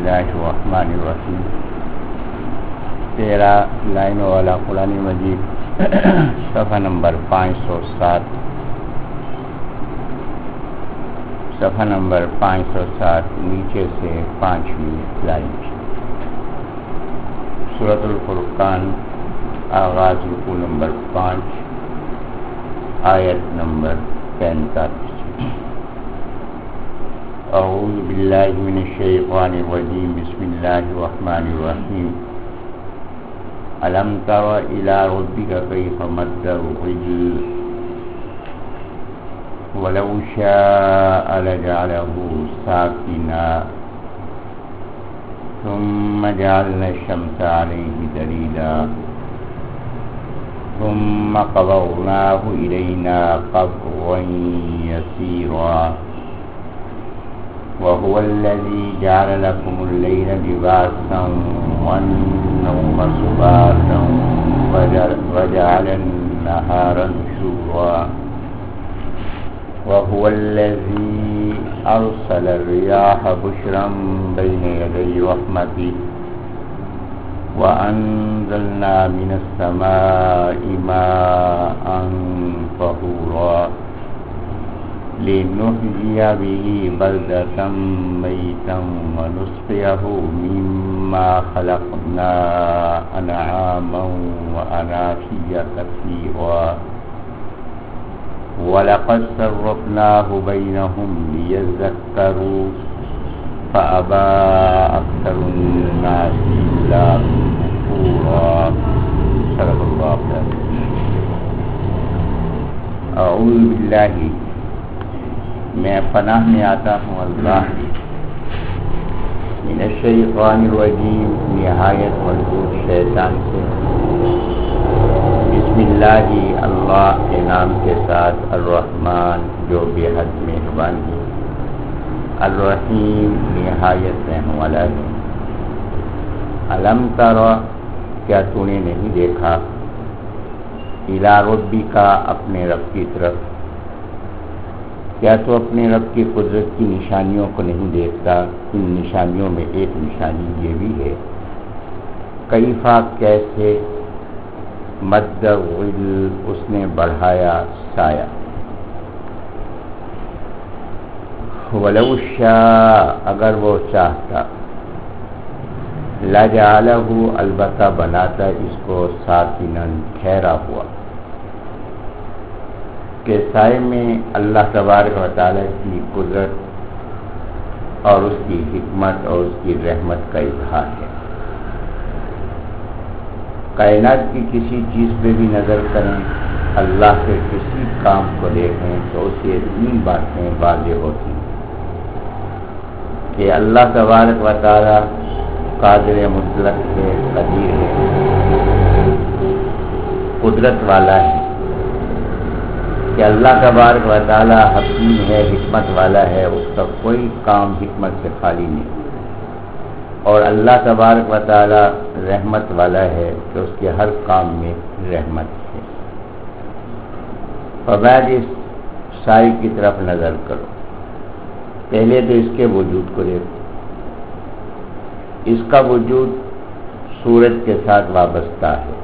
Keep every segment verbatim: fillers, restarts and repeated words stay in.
اللہ الرحمن الرحیم. تیرہ لائنوں والا قرآن مجید صفحہ نمبر پانچ سو سات صفحہ نمبر پانچ سو سات نیچے سے پانچویں لائن. سورۃ الفرقان آغاز رکوع نمبر پانچ آیت نمبر پینتالیس. اعوذ باللہ من الشیطان الرجیم. بسم اللہ الرحمن الرحیم. الم تر الی ربک کیف مد الرجل ولو شاء لجعله ساکنا ثم جعلنا الشمس علیہ دلیلا ثم قبضناه إلينا قبضا يسيرا وهو الذي جعل لكم الليل لباسا والنوم سباتا وجعل النهار نشورا وهو الذي أرسل الرياح بشرا بين يدي رحمته وأنزلنا من السماء ماء طهورا لنحيي به بلدة ميتا ونسقيه مما خلقنا أنعاما وأناسيا كثيرا ولقد صرفناه بينهم ليذكروا فأبى أكثر الناس إلا كفورا. صدق اللہ العظیم. اعوذ باللہ، میں پناہ میں آتا ہوں اللہ من الشیطان الرجیم، نہایت مردود شیطان سے. بسم اللہ، اللہ کے نام کے ساتھ، الرحمن جو بے حد مہربان ہے، الرحیم نہایت رحم والا ہے. الم تر، کیا تو نے نہیں دیکھا، الی ربک اپنے رب کی طرف، کیا تو اپنے رب کی قدرت کی نشانیوں کو نہیں دیکھتا؟ ان نشانیوں میں ایک نشانی یہ بھی ہے کیفا کیسے مد الظل اس نے بڑھایا سایہ. ولو شاء اگر وہ چاہتا، لجعلہ البتہ بناتا اس کو ساکنا ٹھہرا ہوا، کہ سائے میں اللہ تبارک و تعالیٰ کی قدرت اور اس کی حکمت اور اس کی رحمت کا اظہار ہے. کائنات کی کسی چیز پہ بھی نظر کریں، اللہ کے کسی کام کو دیکھیں تو اسے تین باتیں واضح ہوتی ہیں کہ اللہ تبارک و تعالیٰ قادر مطلق ہے، قدیر ہے، قدرت والا ہے، کہ اللہ تبارک و تعالیٰ حکیم ہے، حکمت والا ہے، اس کا کوئی کام حکمت سے خالی نہیں. اور اللہ تبارک و تعالیٰ رحمت والا ہے کہ اس کے ہر کام میں رحمت ہے. فبعد اس سائے کی طرف نظر کرو، پہلے تو اس کے وجود کو دیکھو. اس کا وجود سورج کے ساتھ وابستہ ہے،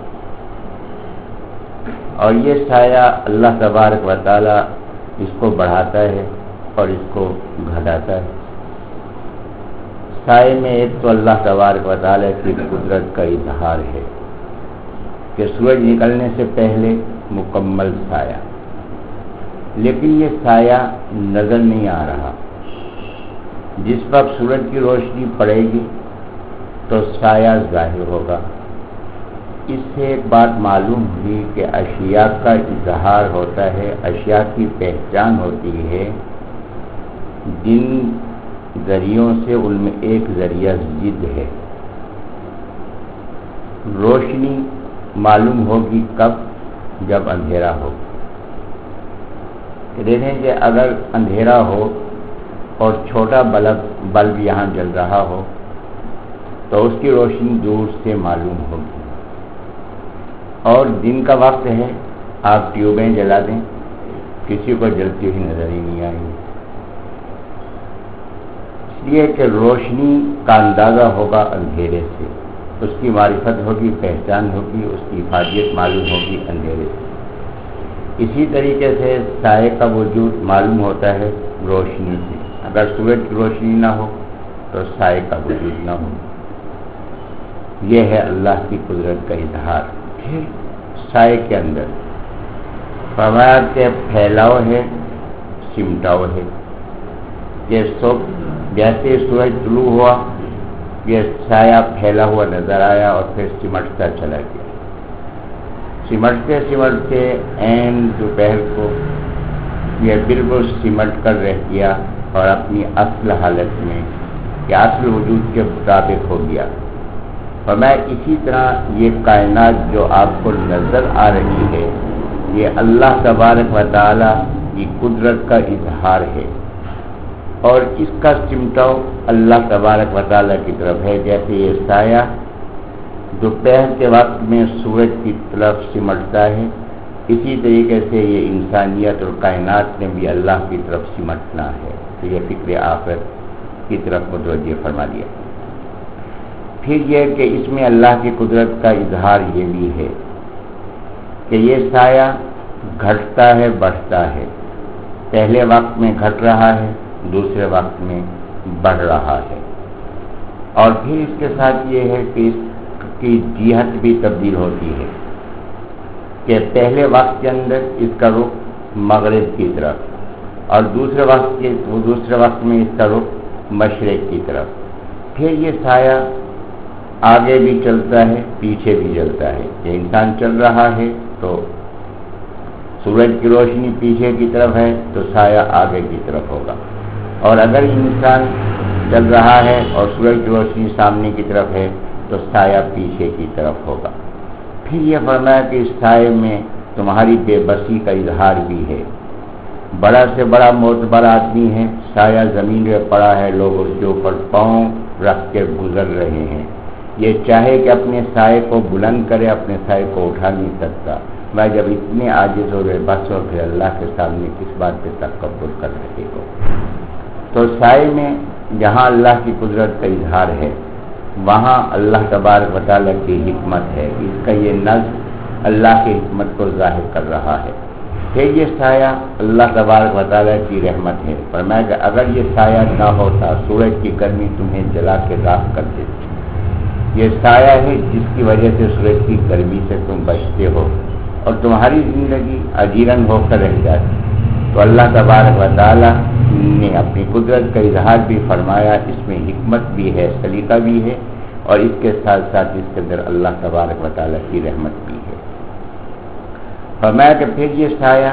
اور یہ سایہ اللہ تبارک و تعالیٰ اس کو بڑھاتا ہے اور اس کو گھٹاتا ہے. سائے میں ایک تو اللہ تبارک و تعالیٰ کی قدرت کا اظہار ہے کہ سورج نکلنے سے پہلے مکمل سایہ، لیکن یہ سایہ نظر نہیں آ رہا. جس وقت سورج کی روشنی پڑے گی تو سایہ ظاہر ہوگا. اس سے ایک بات معلوم ہوئی کہ اشیاء کا اظہار ہوتا ہے، اشیاء کی پہچان ہوتی ہے جن ذریعوں سے ان میں ایک ذریعہ ضد ہے. روشنی معلوم ہوگی کب؟ جب اندھیرا ہو. دیکھیں کہ اگر اندھیرا ہو اور چھوٹا بلب بلب یہاں جل رہا ہو تو اس کی روشنی دور سے معلوم ہوگی. اور دن کا وقت ہے، آپ ٹیوبیں جلا دیں، کسی کو جلتی ہوئی نظر ہی نہیں آئے گی. لیے کہ روشنی کا اندازہ ہوگا اندھیرے سے، اس کی معرفت ہوگی، پہچان ہوگی، اس کی حفاظت معلوم ہوگی اندھیرے سے۔ اسی طریقے سے سائے کا وجود معلوم ہوتا ہے روشنی سے، اگر سورج کی روشنی نہ ہو تو سائے کا وجود نہ ہو۔ یہ ہے اللہ کی قدرت کا اظہار۔ پھر سائے کے اندر فرمایا کہ پھیلاؤ ہے، سمٹاؤ ہے۔ یہ سب جیسے سورج طلوع ہوا، یہ سایہ پھیلا ہوا نظر آیا اور پھر سمٹتا چلا گیا۔ سمٹتے سمٹتے عین دوپہر کو یہ بالکل سمٹ کر رہ گیا اور اپنی اصل حالت میں یا اصل وجود کے مطابق ہو گیا۔ فرمایا اسی طرح یہ کائنات جو آپ کو نظر آ رہی ہے، یہ اللہ تبارک و تعالی کی قدرت کا اظہار ہے، اور اس کا سمٹاؤ اللہ تبارک و تعالی کی طرف ہے۔ جیسے یہ سایہ دوپہر کے وقت میں سورج کی طرف سمٹتا ہے، اسی طریقے سے یہ انسانیت اور کائنات نے بھی اللہ کی طرف سمٹنا ہے۔ تو یہ فکر آخرت کی طرف متوجہ فرما دیا۔ پھر یہ کہ اس میں اللہ کی قدرت کا اظہار یہ بھی ہے کہ یہ سایہ گھٹتا ہے، بڑھتا ہے، پہلے وقت میں گھٹ رہا ہے، دوسرے وقت میں بڑھ رہا ہے، اور پھر اس کے ساتھ یہ ہے کہ اس کی جہت بھی تبدیل ہوتی ہے کہ پہلے وقت کے اندر اس کا رخ مغرب کی طرف اور دوسرے وقت کے دوسرے وقت میں اس کا رخ مشرق کی طرف۔ پھر یہ سایہ آگے بھی چلتا ہے، پیچھے بھی چلتا ہے۔ کہ انسان چل رہا ہے تو سورج کی روشنی پیچھے کی طرف ہے تو سایہ آگے کی طرف ہوگا، اور اگر انسان چل رہا ہے اور سورج کی روشنی سامنے کی طرف ہے تو سایہ پیچھے کی طرف ہوگا۔ پھر یہ فرمایا کہ اس سائے میں تمہاری بے بسی کا اظہار بھی ہے۔ بڑا سے بڑا معتبر آدمی ہے، سایہ زمین پہ پڑا ہے، لوگ اس کے اوپر پاؤں رکھ کے گزر رہے ہیں۔ یہ چاہے کہ اپنے سائے کو بلند کرے، اپنے سائے کو اٹھا نہیں سکتا۔ میں جب اتنے عاجز ہو گئے بس ہو، پھر اللہ کے سامنے کس بات پہ تکبر کر رہے ہو۔ تو سائے میں جہاں اللہ کی قدرت کا اظہار ہے، وہاں اللہ تبارک و تعالیٰ کی حکمت ہے۔ اس کا یہ نظم اللہ کی حکمت کو ظاہر کر رہا ہے۔ پھر یہ سایہ اللہ تبارک و تعالیٰ کی رحمت ہے۔ فرمایا کہ اگر یہ سایہ نہ ہوتا، سورج کی گرمی تمہیں جلا کے راکھ کر دیتی۔ یہ سایہ ہے جس کی وجہ سے سورج کی گرمی سے تم بچتے ہو اور تمہاری زندگی اجیرن ہو کر رہ جاتی۔ تو اللہ تبارک و تعالیٰ نے اپنی قدرت کا اظہار بھی فرمایا، اس میں حکمت بھی ہے، سلیقہ بھی ہے، اور اس کے ساتھ ساتھ اس کے اندر اللہ تبارک و تعالیٰ کی رحمت بھی ہے۔ فرمایا کہ پھر یہ سایہ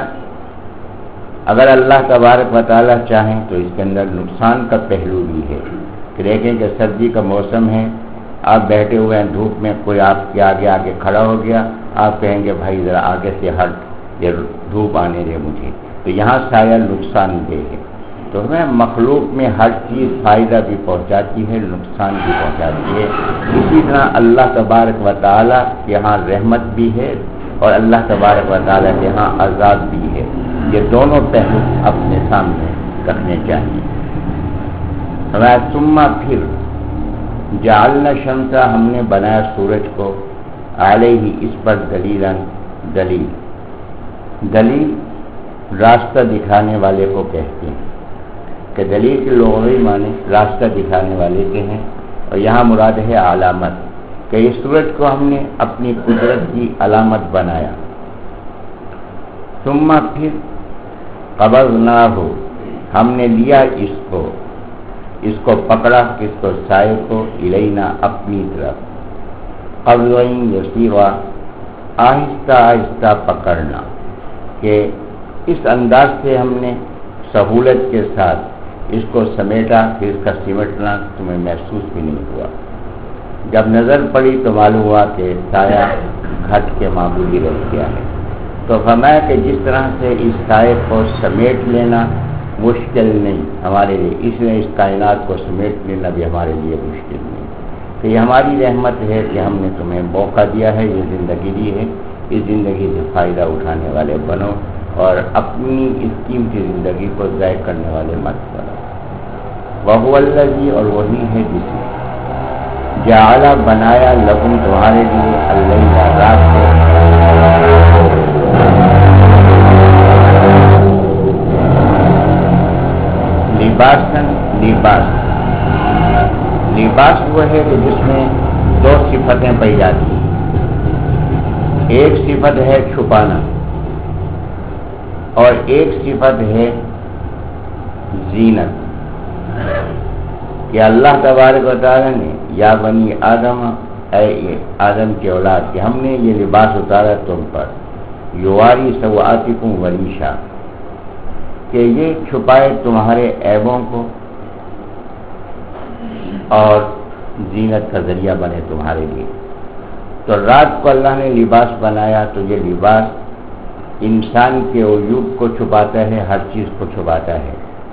اگر اللہ تبارک و تعالیٰ چاہیں تو اس کے اندر نقصان کا پہلو بھی ہے کہ دیکھیں کہ سردی کا موسم ہے، آپ بیٹھے ہوئے ہیں دھوپ میں، کوئی آپ کے آگے آگے کھڑا ہو گیا، آپ کہیں گے بھائی ذرا آگے سے ہٹ، یہ دھوپ آنے دے مجھے، تو یہاں سایہ نقصان دہ ہے۔ تو ہمیں مخلوق میں ہر چیز فائدہ بھی پہنچاتی ہے، نقصان بھی پہنچاتی ہے۔ اسی طرح اللہ تبارک و تعالیٰ یہاں رحمت بھی ہے اور اللہ تبارک و تعالیٰ یہاں عذاب بھی ہے۔ یہ دونوں پہلو اپنے سامنے رکھنے چاہیے۔ ہمارا ثم پھر جعلنا شمسا، ہم نے بنایا سورج کو، علیہ اس پر دلیلاً دلیل۔ دلیل راستہ دکھانے والے کو کہتے ہیں کہ دلیل کے لغوی معنی راستہ دکھانے والے کے ہیں، اور یہاں مراد ہے علامت، کہ اس سورج کو ہم نے اپنی قدرت کی علامت بنایا۔ ثم پھر قبضناہ، ہم نے لیا اس کو، اس کو پکڑا، کس کو؟ سائے کو، الینا اپنی طرف، قبضن یسیرا، آہستہ آہستہ پکڑنا، کہ اس انداز سے ہم نے سہولت کے ساتھ اس کو سمیٹا کہ اس کا سمٹنا تمہیں محسوس بھی نہیں ہوا۔ جب نظر پڑی تو معلوم ہوا کہ سایہ گھٹ کے معمولی رہ گیا ہے۔ تو فرمایا کہ جس طرح سے اس سائے کو سمیٹ لینا مشکل نہیں ہمارے لیے، اس لیے اس کائنات کو سمیٹ لینا بھی ہمارے لیے مشکل نہیں۔ تو یہ ہماری رحمت ہے کہ ہم نے تمہیں موقع دیا ہے، یہ زندگی دی ہے، اس زندگی سے فائدہ اٹھانے والے بنو اور اپنی اس قیمتی زندگی کو ضائع کرنے والے مت بنو۔ وَهُوَ الَّذِي اور وہی ہے جس نے جعل بنایا لکم تمہارے لیے اللیل رات کو لباسن لباس لباس وہ ہے کہ جس میں دو صفتیں پائی جاتی ہیں. ایک صفت ہے چھپانا اور ایک صفت ہے زینت. کہ اللہ تبارک و تعالی نے یا بنی آدم اے آدم کے اولاد کہ ہم نے یہ لباس اتارا تم پر یواری سوآتکم وریشا کہ یہ چھپائے تمہارے عیبوں کو اور زینت کا ذریعہ بنے تمہارے لیے. تو رات کو اللہ نے لباس بنایا تو یہ لباس انسان کے عیوب کو چھپاتا ہے، ہر چیز کو چھپاتا ہے.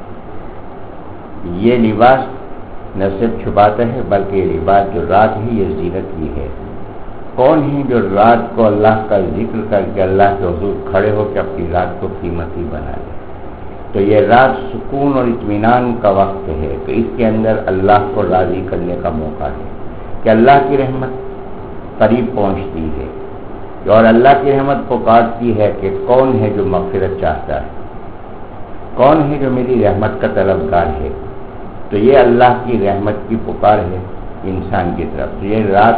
یہ لباس نہ صرف چھپاتا ہے بلکہ یہ لباس جو رات ہے یہ زینت بھی ہے. کون ہے جو رات کو اللہ کا ذکر کر کے اللہ کے حضور کھڑے ہو کے اپنی رات کو قیمتی بنائے؟ تو یہ رات سکون اور اطمینان کا وقت ہے کہ اس کے اندر اللہ کو راضی کرنے کا موقع ہے کہ اللہ کی رحمت قریب پہنچتی ہے اور اللہ کی رحمت پکارتی ہے کہ کون ہے جو مغفرت چاہتا ہے، کون ہے جو میری رحمت کا طلبگار ہے. تو یہ اللہ کی رحمت کی پکار ہے انسان کی طرف. تو یہ رات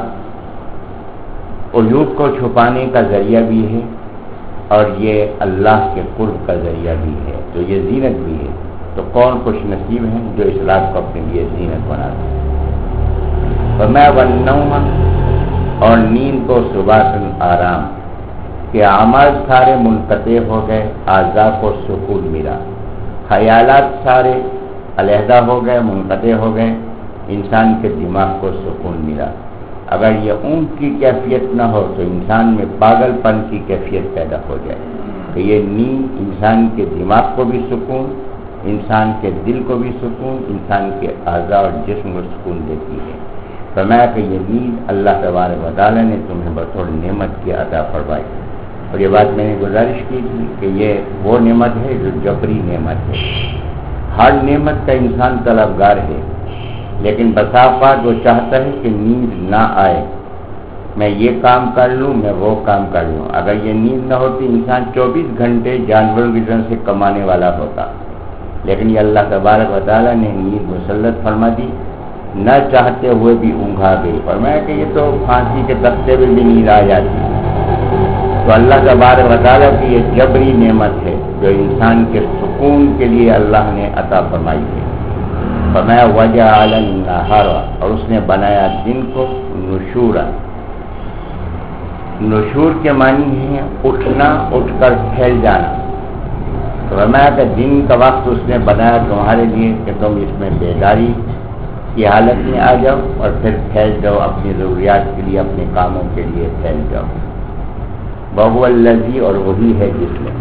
عیوب کو چھپانے کا ذریعہ بھی ہے اور یہ اللہ کے قرب کا ذریعہ بھی ہے. تو یہ زینت بھی ہے. تو کون خوش نصیب ہیں جو اس رات کو اپنے لیے زینت بناتے ہیں. فَمَا وَالنَّوْمَ اور نیند کو سباتن آرام کہ اعمال سارے منقطع ہو گئے، اعضاء کو سکون ملا، خیالات سارے علیحدہ ہو گئے، منقطع ہو گئے، انسان کے دماغ کو سکون ملا. اگر یہ اونگ کی کیفیت نہ ہو تو انسان میں پاگل پن کی کیفیت پیدا ہو جائے. کہ یہ نیند انسان کے دماغ کو بھی سکون، انسان کے دل کو بھی سکون، انسان کے اعضاء اور جسم کو سکون دیتی ہے. فرمایا کہ یہ نیند اللہ تبارک و تعالی نے تمہیں بطور نعمت کی عطا فرمائی. اور یہ بات میں نے گزارش کی تھی کہ یہ وہ نعمت ہے جو جبری نعمت ہے. ہر نعمت کا انسان طلبگار ہے لیکن بسا اوقات وہ چاہتا ہے کہ نیند نہ آئے، میں یہ کام کر لوں، میں وہ کام کر لوں. اگر یہ نیند نہ ہوتی انسان چوبیس گھنٹے جانوروں کی طرح سے کمانے والا ہوتا. لیکن یہ اللہ تبارک و تعالیٰ نے نیند مسلط فرما دی، نہ چاہتے ہوئے بھی اونگ آ گئی. فرمایا کہ یہ تو پھانسی کے تختے میں بھی نیند آ جاتی. تو اللہ تبارک و تعالیٰ کی یہ جبری نعمت ہے جو انسان کے سکون کے لیے اللہ نے عطا فرمائی ہے. فرمایا وجعل النہار اور اس نے بنایا دن کو نشورا. نشور کے معنی ہے اٹھنا، اٹھ کر پھیل جانا. فرمایا کہ دن کا وقت اس نے بنایا تمہارے لیے کہ تم اس میں بیداری کی حالت میں آ جاؤ اور پھر پھیل جاؤ اپنی ضروریات کے لیے، اپنے کاموں کے لیے پھیل جاؤ. وَهُوَ الَّذِي اور وہی ہے جس نے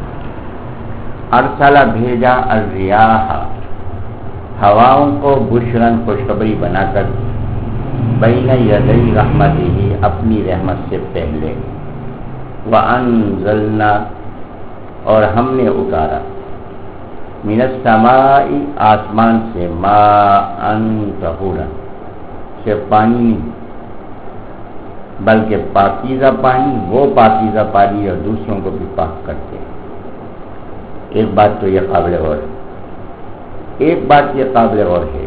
ارسلہ بھیجا الرِّيَاحَ ہواؤں کو بشرن خوشخبری بنا کر بین یدی رحمتہ اپنی رحمت سے پہلے. وَأَنزَلْنَا اور ہم نے اتارا من السماء آسمان سے ماء طہورا صرف پانی نہیں بلکہ پاکیزہ پانی، وہ پاکیزہ پانی اور دوسروں کو بھی پاک کرتے ہیں. ایک بات تو یہ قابل غور ہے، ایک بات یہ قابل غور ہے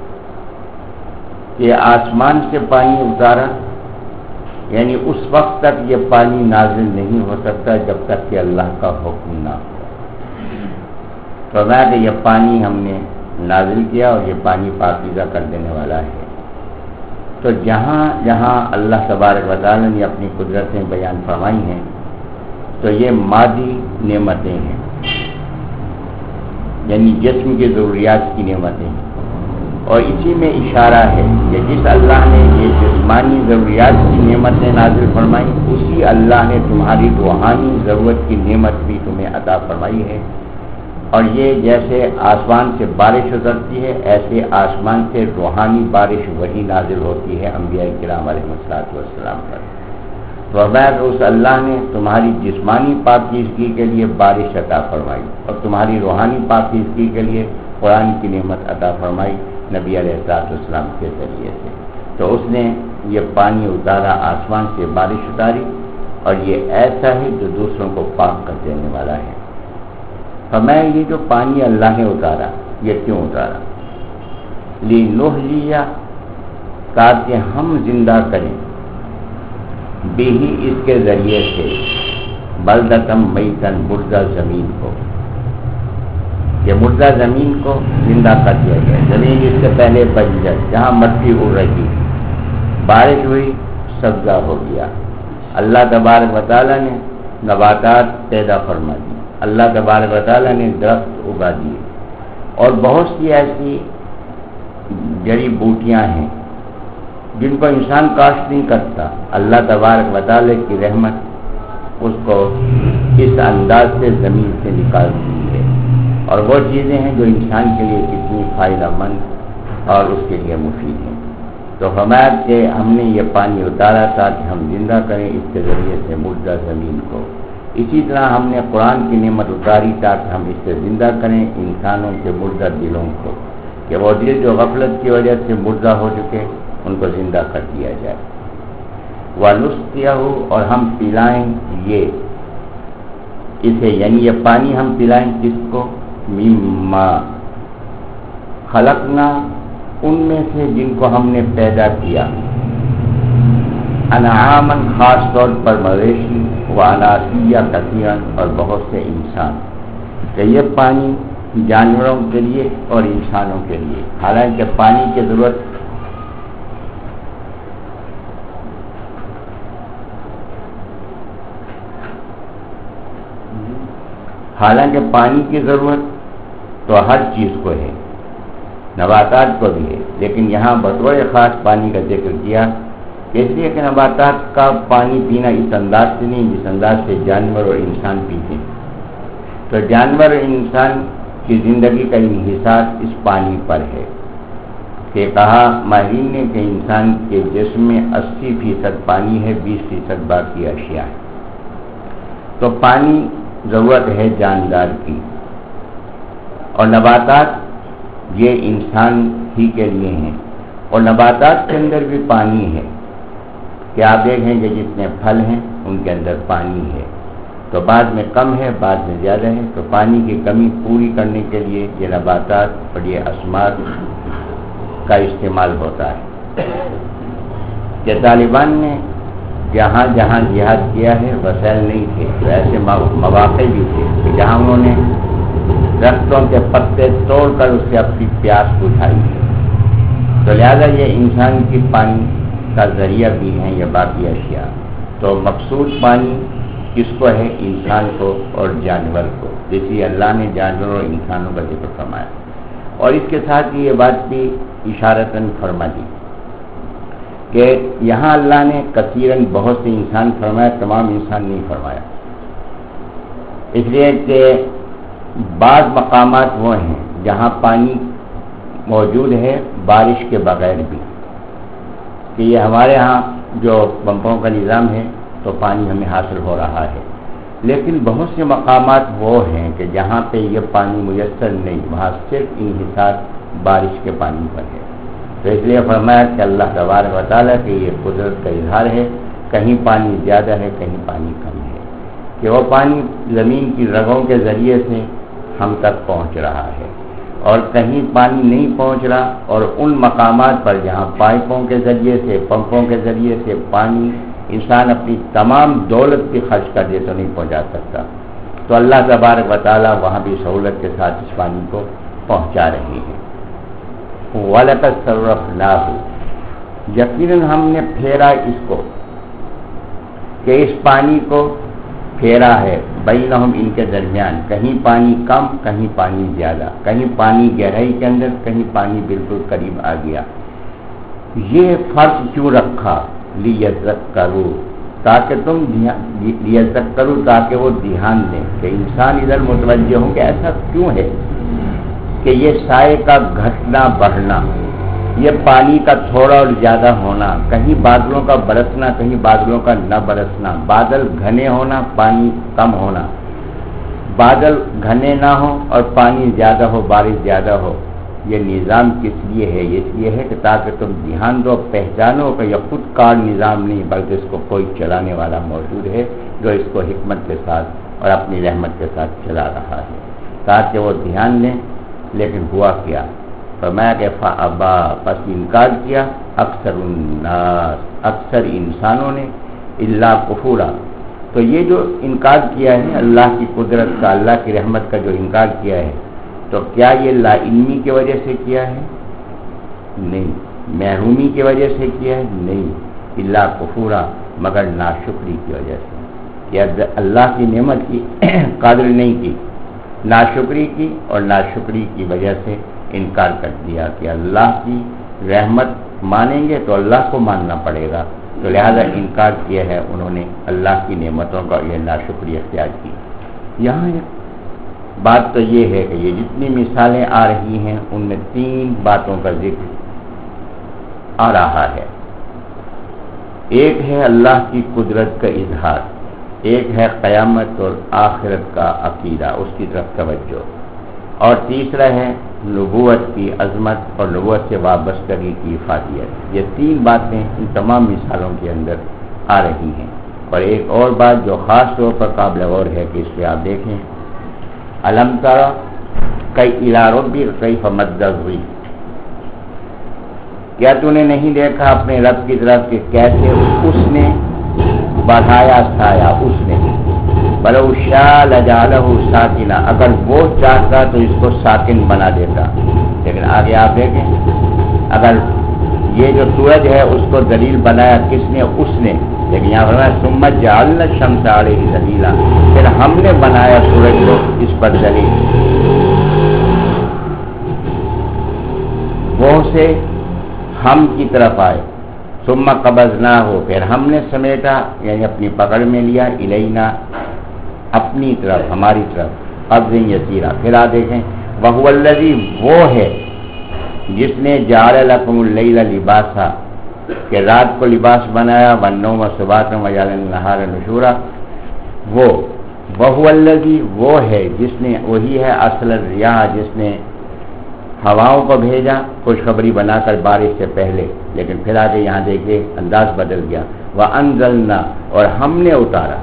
کہ آسمان سے پانی اتارا یعنی اس وقت تک یہ پانی نازل نہیں ہو سکتا جب تک کہ اللہ کا حکم نہ ہو. فرمایا کہ یہ پانی ہم نے نازل کیا اور یہ پانی پاکیزہ کر دینے والا ہے. تو جہاں جہاں اللہ تبارک و تعالی نے اپنی قدرتیں بیان فرمائی ہیں تو یہ مادی نعمتیں ہیں، یعنی جسم کی ضروریات کی نعمتیں ہیں. اور اسی میں اشارہ ہے کہ جس اللہ نے یہ جسمانی ضروریات کی نعمتیں نازل فرمائی اسی اللہ نے تمہاری روحانی ضرورت کی نعمت بھی تمہیں عطا فرمائی ہے. اور یہ جیسے آسمان سے بارش اترتی ہے ایسے آسمان سے روحانی بارش وہی نازل ہوتی ہے انبیاء کرام علیہ الصلوۃ والسلام پر. تو بعد اس اللہ نے تمہاری جسمانی پاکیزگی کے لیے بارش عطا فرمائی اور تمہاری روحانی پاکیزگی کے لیے قرآن کی نعمت عطا فرمائی نبی علیہ السلام کے ذریعے سے. تو اس نے یہ پانی اتارا، آسمان سے بارش اتاری، اور یہ ایسا ہے جو دوسروں کو پاک کر دینے والا ہے. فرمایا یہ جو پانی اللہ نے اتارا یہ کیوں اتارا؟ لِنُحْيِيَ تاکہ ہم زندہ کریں، بِهِ اس کے ذریعے سے، بلدتم میتن مردہ زمین کو. یہ مردہ زمین کو زندہ کر دیا گیا. زمین اس سے پہلے بنجر جہاں مٹی اڑ رہی، بارش ہوئی سبزہ ہو گیا. اللہ تبارک و تعالیٰ نے نباتات پیدا فرما دی، اللہ تبارک و تعالیٰ نے درخت اگا دیے، اور بہت سی ایسی جڑی بوٹیاں ہیں جن کو انسان کاشت نہیں کرتا. اللہ تبارک و تعالیٰ کی رحمت اس کو اس انداز سے زمین سے نکال دی ہے، اور وہ چیزیں ہیں جو انسان کے لیے کتنی فائدہ مند اور اس کے لیے مفید ہیں. تو فرمایا کہ ہم نے یہ پانی اتارا تاکہ ہم زندہ کریں اس کے ذریعے سے مردہ زمین کو. اسی طرح ہم نے قرآن کی نعمت اتاری تاکہ ہم اس سے زندہ کریں انسانوں کے مردہ دلوں کو، کہ وہ دل جو غفلت کی وجہ سے مردہ ہو چکے ان کو زندہ کر دیا جائے. وَنُسْقِيَهُ اور ہم پلائیں یہ اسے، یعنی یہ پانی ہم پلائیں کس کو؟ مِمَّا خلقنا ان میں سے جن کو ہم نے پیدا کیا، انعاماً خاص طور پر مویشی، واناسیہ کثیراً اور بہت سے انسان. کہ یہ پانی جانوروں کے لیے اور انسانوں کے لیے، حالانکہ پانی کی ضرورت حالانکہ پانی کی ضرورت تو ہر چیز کو ہے، نباتات کو بھی ہے، لیکن یہاں بطور خاص پانی کا ذکر کیا اس لیے کہ نباتات کا پانی پینا اس انداز سے نہیں جس انداز سے جانور اور انسان پیتے ہیں. تو جانور اور انسان کی زندگی کا انحصار اس پانی پر ہے. کہ کہا ماہرین نے کہ انسان کے جسم میں اسی فیصد پانی ہے، بیس فیصد باقی اشیاء ہے. تو پانی ضرورت ہے جاندار کی، اور نباتات یہ انسان ہی کے لیے ہیں، اور نباتات کے اندر بھی پانی ہے. کہ آپ دیکھیں کہ جتنے پھل ہیں ان کے اندر پانی ہے، تو بعد میں کم ہے بعد میں زیادہ ہے. تو پانی کی کمی پوری کرنے کے لیے یہ نباتات اور یہ اسماک کا استعمال ہوتا ہے. کہ طالبان نے جہاں جہاں جہاد کیا ہے وسائل نہیں تھے، تو ایسے مواقع بھی تھے کہ جہاں انہوں نے درختوں کے پتے توڑ کر اس سے اپنی پیاس بجھائی ہے. تو لہذا یہ انسان کی پانی کا ذریعہ بھی ہیں یہ باقی اشیاء. تو مقصود پانی کس کو ہے؟ انسان کو اور جانور کو، جیسے اللہ نے جانوروں اور انسانوں کا ذکر فرمایا. اور اس کے ساتھ یہ بات بھی اشارتاً فرما دی کہ یہاں اللہ نے کثیراً بہت سے انسان فرمایا، تمام انسان نہیں فرمایا. اس لیے کہ بعض مقامات وہ ہیں جہاں پانی موجود ہے بارش کے بغیر بھی. کہ یہ ہمارے ہاں جو پمپوں کا نظام ہے تو پانی ہمیں حاصل ہو رہا ہے، لیکن بہت سے مقامات وہ ہیں کہ جہاں پہ یہ پانی میسر نہیں، وہاں صرف انحصار بارش کے پانی پر ہے. تو اس لیے فرمایا کہ اللہ تبارک و تعالیٰ کے یہ قدرت کا اظہار ہے. کہیں پانی زیادہ ہے کہیں پانی کم ہے، کہ وہ پانی زمین کی رگوں کے ذریعے سے ہم تک پہنچ رہا ہے، اور کہیں پانی نہیں پہنچ رہا، اور ان مقامات پر جہاں پائپوں کے ذریعے سے پمپوں کے ذریعے سے پانی انسان اپنی تمام دولت بھی خرچ کر دے تو نہیں پہنچا سکتا. تو اللہ تبارک و تعالیٰ وہاں بھی سہولت کے ساتھ اس پانی کو پہنچا رہے ہیں. وَلَقَدْ صَرَّفْنَاهُ یقیناً ہم نے پھیرا اس کو، کہ اس پانی کو پھیرا ہے بینہم ان کے درمیان، کہیں پانی کم کہیں پانی زیادہ، کہیں پانی گہرائی کے اندر کہیں پانی بالکل قریب آ گیا. یہ فرق کیوں رکھا؟ لیذکروا تاکہ تم لیذکروا تاکہ وہ دھیان دیں، کہ انسان ادھر متوجہ ہوں کہ ایسا کیوں ہے کہ یہ سائے کا گھٹنا بڑھنا، یہ پانی کا تھوڑا اور زیادہ ہونا، کہیں بادلوں کا برسنا کہیں بادلوں کا نہ برسنا، بادل گھنے ہونا پانی کم ہونا، بادل گھنے نہ ہو اور پانی زیادہ ہو، بارش زیادہ ہو، یہ نظام کس لیے ہے؟ اس لیے ہے کہ تاکہ تم دھیان دو، پہچانو کہ یہ خود کار نظام نہیں بلکہ اس کو کوئی چلانے والا موجود ہے جو اس کو حکمت کے ساتھ اور اپنی رحمت کے ساتھ چلا رہا ہے، تاکہ وہ دھیان لیں۔ لیکن ہوا کیا؟ فرمایا کہ فابا، پس انکار کیا اکثر الناس، اکثر انسانوں نے، الا کفورا۔ تو یہ جو انکار کیا ہے اللہ کی قدرت کا، اللہ کی رحمت کا جو انکار کیا ہے، تو کیا یہ لا علمی کی وجہ سے کیا ہے؟ نہیں۔ محرومی کی وجہ سے کیا ہے؟ نہیں۔ الا کفورا، مگر ناشکری کی وجہ سے، کہ اللہ کی نعمت کی قدر نہیں کی، ناشکری کی، اور ناشکری کی وجہ سے انکار کر دیا کہ اللہ کی رحمت مانیں گے تو اللہ کو ماننا پڑے گا، تو لہذا انکار کیا ہے انہوں نے اللہ کی نعمتوں کا، یہ ناشکری اختیار کی۔ یہاں ایک بات تو یہ ہے کہ یہ جتنی مثالیں آ رہی ہیں ان میں تین باتوں کا ذکر آ رہا ہے۔ ایک ہے اللہ کی قدرت کا اظہار، ایک ہے قیامت اور آخرت کا عقیدہ، اس کی طرف توجہ، اور تیسرا ہے نبوت کی عظمت اور نبوت سے وابستگی کی افادیت۔ یہ تین باتیں ان تمام مثالوں کے اندر آ رہی ہیں۔ اور ایک اور بات جو خاص طور پر قابل غور ہے کہ اس پہ آپ دیکھیں، الم ترى کئی الی ربک کیف مد الظل، کیا تو نے نہیں دیکھا اپنے رب کی طرف کہ کیسے اس نے بڑھایا سایہ، اس نے بلو شاء لجعلہ ساکنا، اگر وہ چاہتا تو اس کو ساکن بنا دیتا۔ لیکن آگے آپ دیکھیں، اگر یہ جو سورج ہے اس کو دلیل بنایا کس نے؟ اس نے۔ لیکن یہاں فرمایا ثم جعلنا الشمس علیہ دلیلا، پھر ہم نے بنایا سورج کو اس پر دلیل۔ وہ سے ہم کی طرف آئے، ثم قبضناہ، پھر ہم نے سمیٹا یعنی اپنی پکڑ میں لیا، الینا، اپنی طرف، ہماری طرف، قبض یسیرا۔ پھر آ دیکھیں وہو الذی، وہ ہے جس نے جعل لکم اللیل لباسا، کہ رات کو لباس بنایا، والنوم سباتا وجعل النہار نشورا، وہ وہو الذی، وہ ہے جس نے، وہی ہے اصل الریاح، جس نے ہواؤں کو بھیجا خوشخبری بنا کر بارش سے پہلے۔ لیکن پھر آگے یہاں دیکھیں انداز بدل گیا، وانزلنا، اور ہم نے اتارا،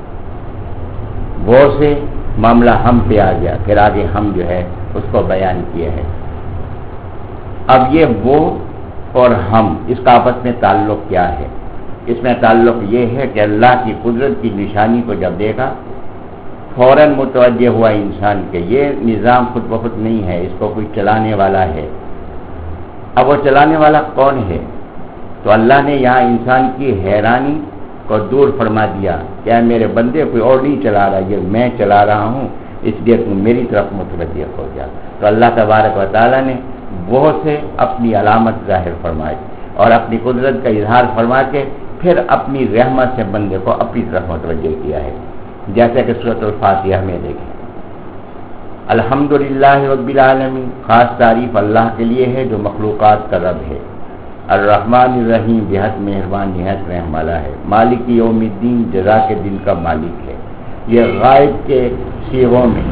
وہ سے معاملہ ہم پہ آ گیا، پھر آگے ہم جو ہے اس کو بیان کیا ہے۔ اب یہ وہ اور ہم، اس کا آپس میں تعلق کیا ہے؟ اس میں تعلق یہ ہے کہ اللہ کی قدرت کی نشانی کو جب دیکھا فوراً متوجہ ہوا انسان کہ یہ نظام خود بخود نہیں ہے، اس کو کوئی چلانے والا ہے۔ اب وہ چلانے والا کون ہے؟ تو اللہ نے یہاں انسان کی حیرانی کو دور فرما دیا، کیا میرے بندے کوئی اور نہیں چلا رہا، یہ میں چلا رہا ہوں، اس لیے تم میری طرف متوجہ ہو جا۔ تو اللہ تبارک و تعالیٰ نے وہ سے اپنی علامت ظاہر فرمائی اور اپنی قدرت کا اظہار فرما کے پھر اپنی رحمت سے بندے کو اپنی طرف متوجہ کیا ہے، جیسے کہ سورۃ الفاتحہ میں دیکھیں، الحمدللہ رب العالمین، خاص تعریف اللہ کے لیے ہے جو مخلوقات کا رب ہے، الرحمن الرحیم، بہت مہربان نہایت رحم والا ہے، مالک یوم الدین، جزا کے دن کا مالک ہے۔ یہ غائب کے صیغوں میں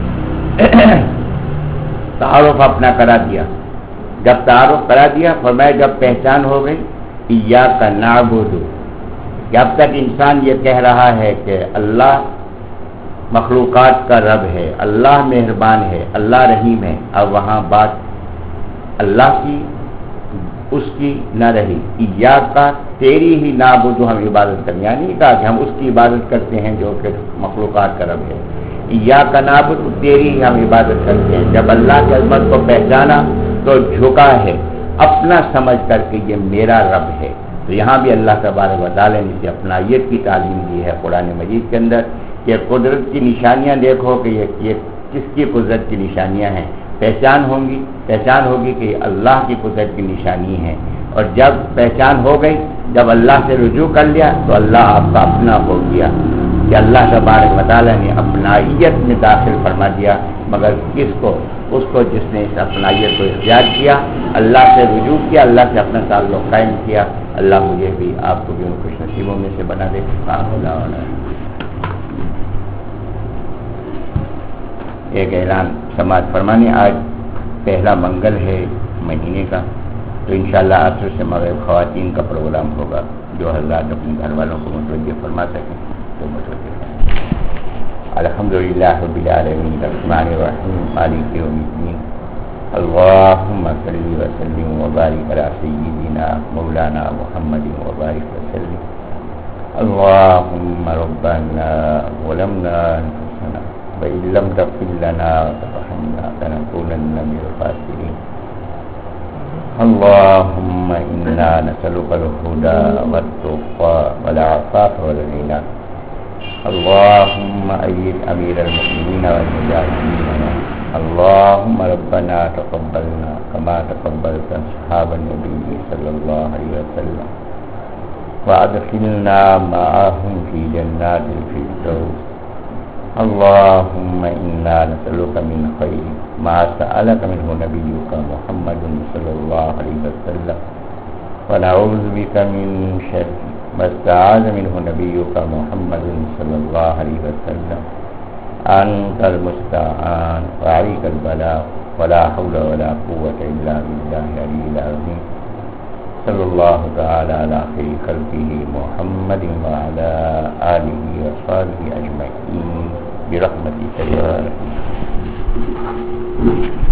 تعارف اپنا کرا دیا، جب تعارف کرا دیا فرمایا جب پہچان ہو گئی ایاک نعبد، جب تک انسان یہ کہہ رہا ہے کہ اللہ مخلوقات کا رب ہے، اللہ مہربان ہے، اللہ رحیم ہے، اب وہاں بات اللہ کی اس کی نہ رہی، ایاک کا، تیری ہی نعبد، ہم عبادت کریں، یعنی کہا کہ ہم اس کی عبادت کرتے ہیں جو کہ مخلوقات کا رب ہے، ایاک نعبد، تیری ہی ہم عبادت کرتے ہیں۔ جب اللہ کی عظمت کو پہچانا تو جھکا ہے اپنا سمجھ کر کے یہ میرا رب ہے۔ تو یہاں بھی اللہ تبارک و تعالیٰ نے اسے اپنائیت کی تعلیم دی ہے قرآن مجید کے اندر کہ قدرت کی نشانیاں دیکھو کہ یہ یہ کس کی قدرت کی نشانیاں ہیں، پہچان ہوں گی پہچان ہوگی کہ اللہ کی قدرت کی نشانی ہے، اور جب پہچان ہو گئی، جب اللہ سے رجوع کر لیا تو اللہ آپ کا اپنا ہو گیا، کہ اللہ تبارک و تعالیٰ نے اپنائیت میں داخل فرما دیا، مگر کس کو؟ اس کو جس نے اس اپنائیت کو اختیار کیا، اللہ سے رجوع کیا، اللہ سے اپنا تعلق قائم کیا۔ اللہ مجھے بھی آپ کو بھی ان خوش نصیبوں میں سے بنا دے۔ ایک اعلان سماعت فرمانے. آج پہلا منگل ہے مہینے کا، تو انشاءاللہ عصر سے مغرب خواتین کا پروگرام ہوگا. جو حضرات اپنے گھر والوں کو متوجہ فرما سکیں تو متوجہ کریں. الحمدللہ رب العالمین الرحمن الرحیم مالک یوم الدین. اللهم صل وسلم وبارك على سيدنا مولانا محمد وبارك وسلم. اللهم ربنا ظلمنا انفسنا وإن لم تغفر لنا وترحمنا لنكونن من الخاسرين. اللهم إنا نسألك الهدى والتقى والعفاف والغنى. اللهم أيد أمير المؤمنين والمجاهدين. اللهم ربنا تقبلنا كما تقبلت أصحاب النبي صلى الله عليه وسلم وأدخلنا معهم في جنات الفردوس. اللهم إنا نسألك من خير ما سألك منه نبيك محمد صلى الله عليه وسلم ونعوذ بك من شر ما استعاذ منه نبيك محمد صلى الله عليه وسلم. أنت المستعان وعليك البلاغ ولا حول ولا قوة إلا بالله العلي العظيم. صلى الله تعالى على خير خلقه محمد وعلى آله وصحبه أجمعين برحمتك يا رب.